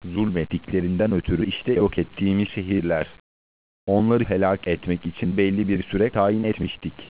zulmettiklerinden ötürü işte yok ettiğimiz şehirler. Onları helak etmek için belli bir süre tayin etmiştik.